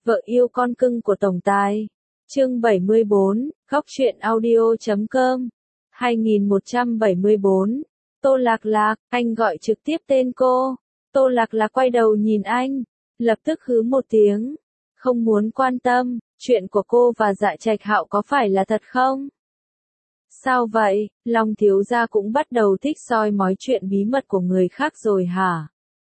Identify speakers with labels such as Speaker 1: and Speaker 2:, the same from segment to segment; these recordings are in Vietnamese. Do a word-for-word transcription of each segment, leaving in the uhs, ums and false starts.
Speaker 1: Vợ yêu con cưng của tổng tài. Chương bảy mươi bốn, Góc truyện audio chấm com. hai nghìn một trăm bảy mươi bốn. Tô Lạc Lạc, anh gọi trực tiếp tên cô. Tô Lạc Lạc quay đầu nhìn anh, lập tức hứ một tiếng. Không muốn quan tâm, chuyện của cô và Dạ Trạch Hạo có phải là thật không? Sao vậy, Long thiếu gia cũng bắt đầu thích soi mói chuyện bí mật của người khác rồi hả?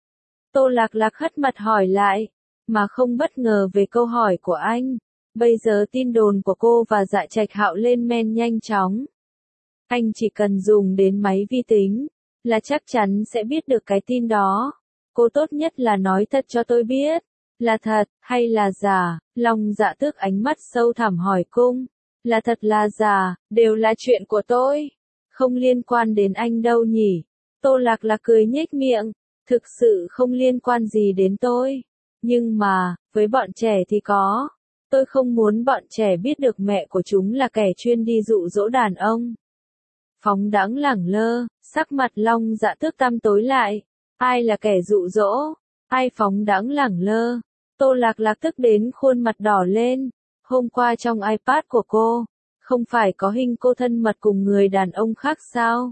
Speaker 1: Tô Lạc Lạc hất mặt hỏi lại, mà không bất ngờ về câu hỏi của anh. Bây giờ tin đồn của cô và Dạ Trạch Hạo lên men nhanh chóng. Anh chỉ cần dùng đến máy vi tính, là chắc chắn sẽ biết được cái tin đó. Cô tốt nhất là nói thật cho tôi biết, là thật, hay là giả. Long Dạ Tước ánh mắt sâu thẳm hỏi cung, là thật là giả, đều là chuyện của tôi, không liên quan đến anh đâu nhỉ. Tô Lạc Lạc cười nhếch miệng, thực sự không liên quan gì đến tôi, nhưng mà, với bọn trẻ thì có. Tôi không muốn bọn trẻ biết được mẹ của chúng là kẻ chuyên đi dụ dỗ đàn ông. Phóng đãng lẳng lơ, sắc mặt Long Dạ Tước tăm tối lại. Ai là kẻ dụ dỗ? Ai phóng đãng lẳng lơ? Tô Lạc Lạc tức đến khuôn mặt đỏ lên. Hôm qua trong iPad của cô, không phải có hình cô thân mật cùng người đàn ông khác sao?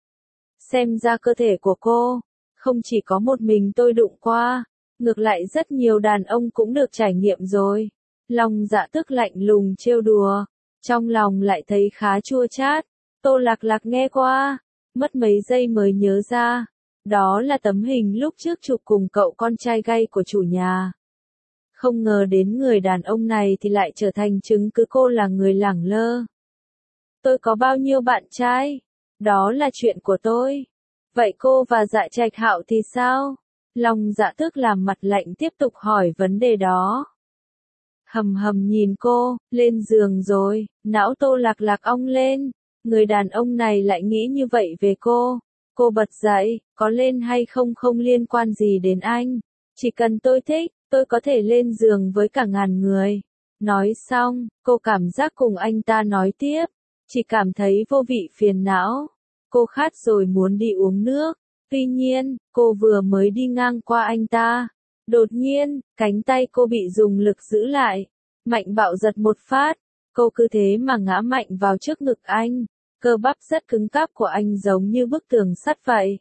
Speaker 1: Xem ra cơ thể của cô, không chỉ có một mình tôi đụng qua, ngược lại rất nhiều đàn ông cũng được trải nghiệm rồi. Long Dạ Tước lạnh lùng trêu đùa, trong lòng lại thấy khá chua chát. Tô Lạc Lạc nghe qua, mất mấy giây mới nhớ ra, đó là tấm hình lúc trước chụp cùng cậu con trai gay của chủ nhà. Không ngờ đến người đàn ông này thì lại trở thành chứng cứ cô là người lẳng lơ. Tôi có bao nhiêu bạn trai? Đó là chuyện của tôi. Vậy cô và Dạ Trạch Hạo thì sao? Long Dạ Tước làm mặt lạnh tiếp tục hỏi vấn đề đó. Hầm hầm nhìn cô, lên giường rồi, não Tô Lạc Lạc ong lên. Người đàn ông này lại nghĩ như vậy về cô. Cô bật dậy, có lên hay không không liên quan gì đến anh. Chỉ cần tôi thích, tôi có thể lên giường với cả ngàn người. Nói xong, cô cảm giác cùng anh ta nói tiếp. Chỉ cảm thấy vô vị phiền não. Cô khát rồi muốn đi uống nước. Tuy nhiên, cô vừa mới đi ngang qua anh ta. Đột nhiên, cánh tay cô bị dùng lực giữ lại. Mạnh bạo giật một phát. Cô cứ thế mà ngã mạnh vào trước ngực anh. Cơ bắp rất cứng cáp của anh giống như bức tường sắt vậy.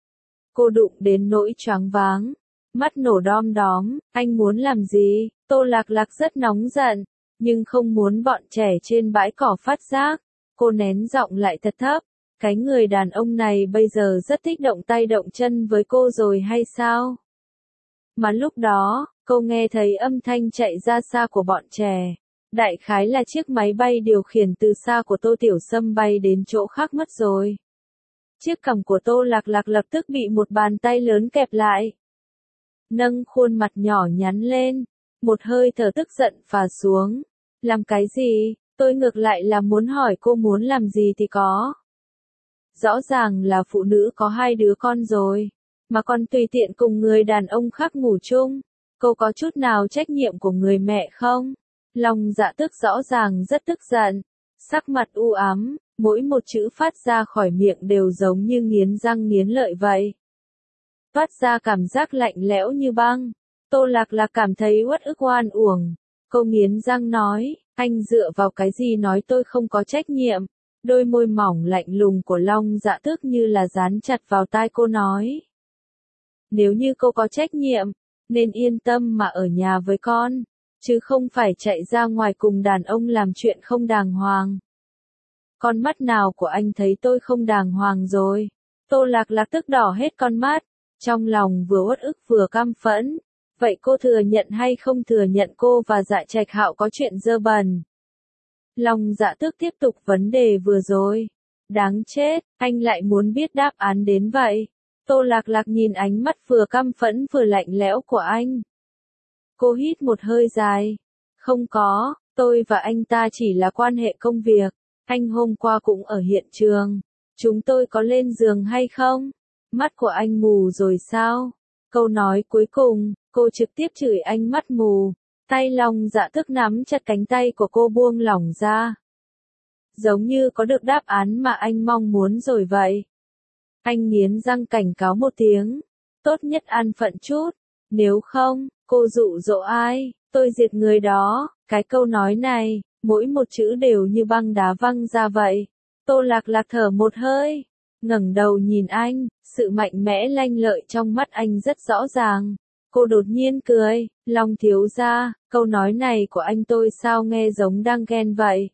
Speaker 1: Cô đụng đến nỗi choáng váng. Mắt nổ đom đóm, anh muốn làm gì? Tô Lạc Lạc rất nóng giận, nhưng không muốn bọn trẻ trên bãi cỏ phát giác. Cô nén giọng lại thật thấp. Cái người đàn ông này bây giờ rất thích động tay động chân với cô rồi hay sao? Mà lúc đó, cô nghe thấy âm thanh chạy ra xa của bọn trẻ. Đại khái là chiếc máy bay điều khiển từ xa của Tô Tiểu Sâm bay đến chỗ khác mất rồi. Chiếc cằm của Tô Lạc Lạc lập tức bị một bàn tay lớn kẹp lại. Nâng khuôn mặt nhỏ nhắn lên, một hơi thở tức giận phả xuống. Làm cái gì? Tôi ngược lại là muốn hỏi cô muốn làm gì thì có. Rõ ràng là phụ nữ có hai đứa con rồi, mà còn tùy tiện cùng người đàn ông khác ngủ chung. Cô có chút nào trách nhiệm của người mẹ không? Long Dạ Tước rõ ràng rất tức giận, sắc mặt u ám, mỗi một chữ phát ra khỏi miệng đều giống như nghiến răng nghiến lợi vậy. Phát ra cảm giác lạnh lẽo như băng. Tô Lạc Lạc cảm thấy uất ức oan uổng. Cô nghiến răng nói, anh dựa vào cái gì nói tôi không có trách nhiệm? Đôi môi mỏng lạnh lùng của Long Dạ Tước như là dán chặt vào tai cô nói. Nếu như cô có trách nhiệm, nên yên tâm mà ở nhà với con, chứ không phải chạy ra ngoài cùng đàn ông làm chuyện không đàng hoàng. Con mắt nào của anh thấy tôi không đàng hoàng rồi? Tô Lạc Lạc tức đỏ hết con mắt, trong lòng vừa uất ức vừa căm phẫn. Vậy cô thừa nhận hay không thừa nhận cô và Dạ Trạch Hạo có chuyện dơ bẩn? Long Dạ Tước tiếp tục vấn đề vừa rồi. Đáng chết, anh lại muốn biết đáp án đến vậy. Tô Lạc Lạc nhìn ánh mắt vừa căm phẫn vừa lạnh lẽo của anh. Cô hít một hơi dài. Không có, tôi và anh ta chỉ là quan hệ công việc. Anh hôm qua cũng ở hiện trường. Chúng tôi có lên giường hay không? Mắt của anh mù rồi sao? Câu nói cuối cùng, cô trực tiếp chửi anh mắt mù. Tay Long Dạ Tước nắm chặt cánh tay của cô buông lỏng ra. Giống như có được đáp án mà anh mong muốn rồi vậy. Anh nghiến răng cảnh cáo một tiếng. Tốt nhất an phận chút. Nếu không, cô dụ dỗ ai? tôi diệt người đó, cái câu nói này, mỗi một chữ đều như băng đá văng ra vậy. Tô Lạc Lạc thở một hơi, ngẩng đầu nhìn anh, sự mạnh mẽ lanh lợi trong mắt anh rất rõ ràng. Cô đột nhiên cười, Long thiếu gia, câu nói này của anh tôi sao nghe giống đang ghen vậy?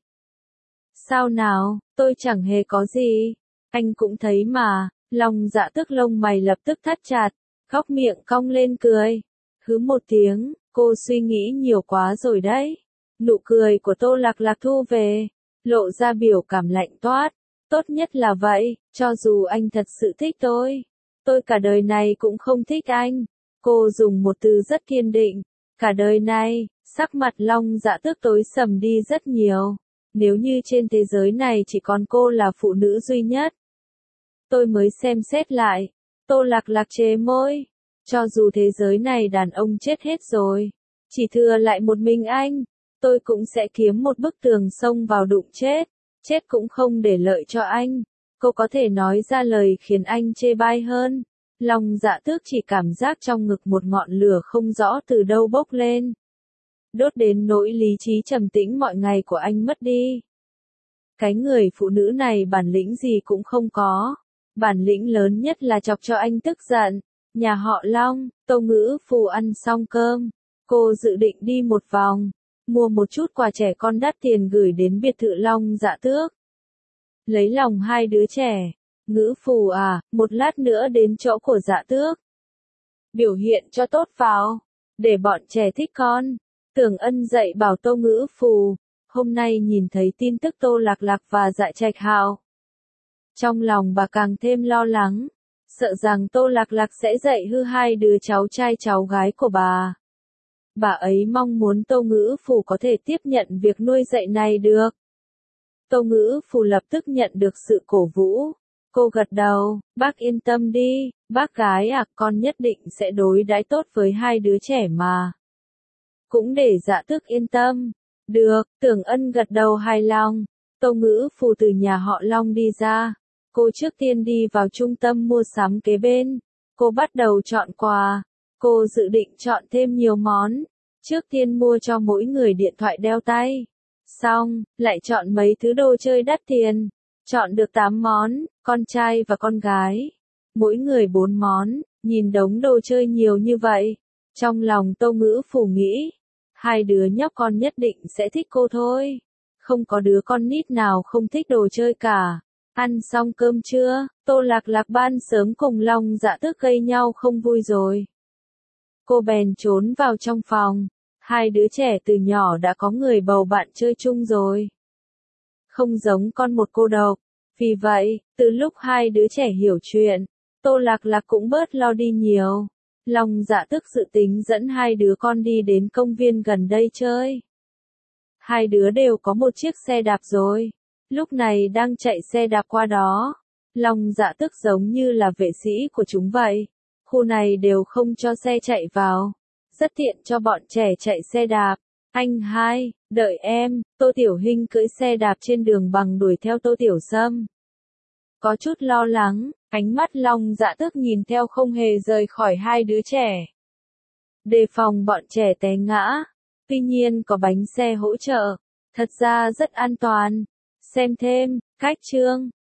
Speaker 1: Sao nào, tôi chẳng hề có gì. Anh cũng thấy mà, Long Dạ Tước lông mày lập tức thắt chặt, khóc miệng cong lên cười. Hứ một tiếng, cô suy nghĩ nhiều quá rồi đấy. Nụ cười của Tô Lạc Lạc thu về, lộ ra biểu cảm lạnh toát. Tốt nhất là vậy, cho dù anh thật sự thích tôi, tôi cả đời này cũng không thích anh. Cô dùng một từ rất kiên định, cả đời này, sắc mặt Long Dạ Tước tối sầm đi rất nhiều. Nếu như trên thế giới này chỉ còn cô là phụ nữ duy nhất, tôi mới xem xét lại. Tô Lạc Lạc chế môi, cho dù thế giới này đàn ông chết hết rồi, chỉ thừa lại một mình anh, tôi cũng sẽ kiếm một bức tường xông vào đụng chết, chết cũng không để lợi cho anh. Cô có thể nói ra lời khiến anh chê bai hơn. Long Dạ Tước chỉ cảm giác trong ngực một ngọn lửa không rõ từ đâu bốc lên, đốt đến nỗi lý trí trầm tĩnh mọi ngày của anh mất đi. Cái người phụ nữ này bản lĩnh gì cũng không có, bản lĩnh lớn nhất là chọc cho anh tức giận. Nhà họ Long, Tô Ngữ Phù ăn xong cơm, cô dự định đi một vòng, mua một chút quà trẻ con đắt tiền gửi đến biệt thự Long Dạ Tước. Lấy lòng hai đứa trẻ, Ngữ Phù à, một lát nữa đến chỗ của Dạ Tước. Biểu hiện cho tốt vào, để bọn trẻ thích con. Tưởng Ân dạy bảo Tô Ngữ Phù, hôm nay nhìn thấy tin tức Tô Lạc Lạc và Dạ Trạch Hạo. Trong lòng bà càng thêm lo lắng, sợ rằng Tô Lạc Lạc sẽ dạy hư hai đứa cháu trai cháu gái của bà. Bà ấy mong muốn Tô Ngữ Phù có thể tiếp nhận việc nuôi dạy này được. Tô Ngữ Phù lập tức nhận được sự cổ vũ. Cô gật đầu, bác yên tâm đi, bác gái à, con nhất định sẽ đối đãi tốt với hai đứa trẻ mà. Cũng để Dạ Tước yên tâm. Được, Tưởng Ân gật đầu hài lòng. Tô Ngữ Phù từ nhà họ Long đi ra. Cô trước tiên đi vào trung tâm mua sắm kế bên. Cô bắt đầu chọn quà. Cô dự định chọn thêm nhiều món. Trước tiên mua cho mỗi người điện thoại đeo tay. Xong, lại chọn mấy thứ đồ chơi đắt tiền. Chọn được tám món, con trai và con gái. Mỗi người bốn món, nhìn đống đồ chơi nhiều như vậy. Trong lòng Tô Ngữ Phù nghĩ, hai đứa nhóc con nhất định sẽ thích cô thôi. Không có đứa con nít nào không thích đồ chơi cả. Ăn xong cơm trưa, Tô Lạc Lạc ban sớm cùng Long Dạ Tước gây nhau không vui rồi. Cô bèn trốn vào trong phòng. Hai đứa trẻ từ nhỏ đã có người bầu bạn chơi chung rồi. Không giống con một cô độc. Vì vậy, từ lúc hai đứa trẻ hiểu chuyện, Tô Lạc Lạc cũng bớt lo đi nhiều. Long Dạ Tước dự tính dẫn hai đứa con đi đến công viên gần đây chơi. Hai đứa đều có một chiếc xe đạp rồi. Lúc này đang chạy xe đạp qua đó. Long Dạ Tước giống như là vệ sĩ của chúng vậy. Khu này đều không cho xe chạy vào. Rất tiện cho bọn trẻ chạy xe đạp. Anh hai, đợi em. Tô Tiểu Hinh cưỡi xe đạp trên đường bằng đuổi theo Tô Tiểu Sâm. Có chút lo lắng, ánh mắt Long Dạ Tước nhìn theo không hề rời khỏi hai đứa trẻ. Đề phòng bọn trẻ té ngã. Tuy nhiên có bánh xe hỗ trợ. Thật ra rất an toàn. Xem thêm, cách chương.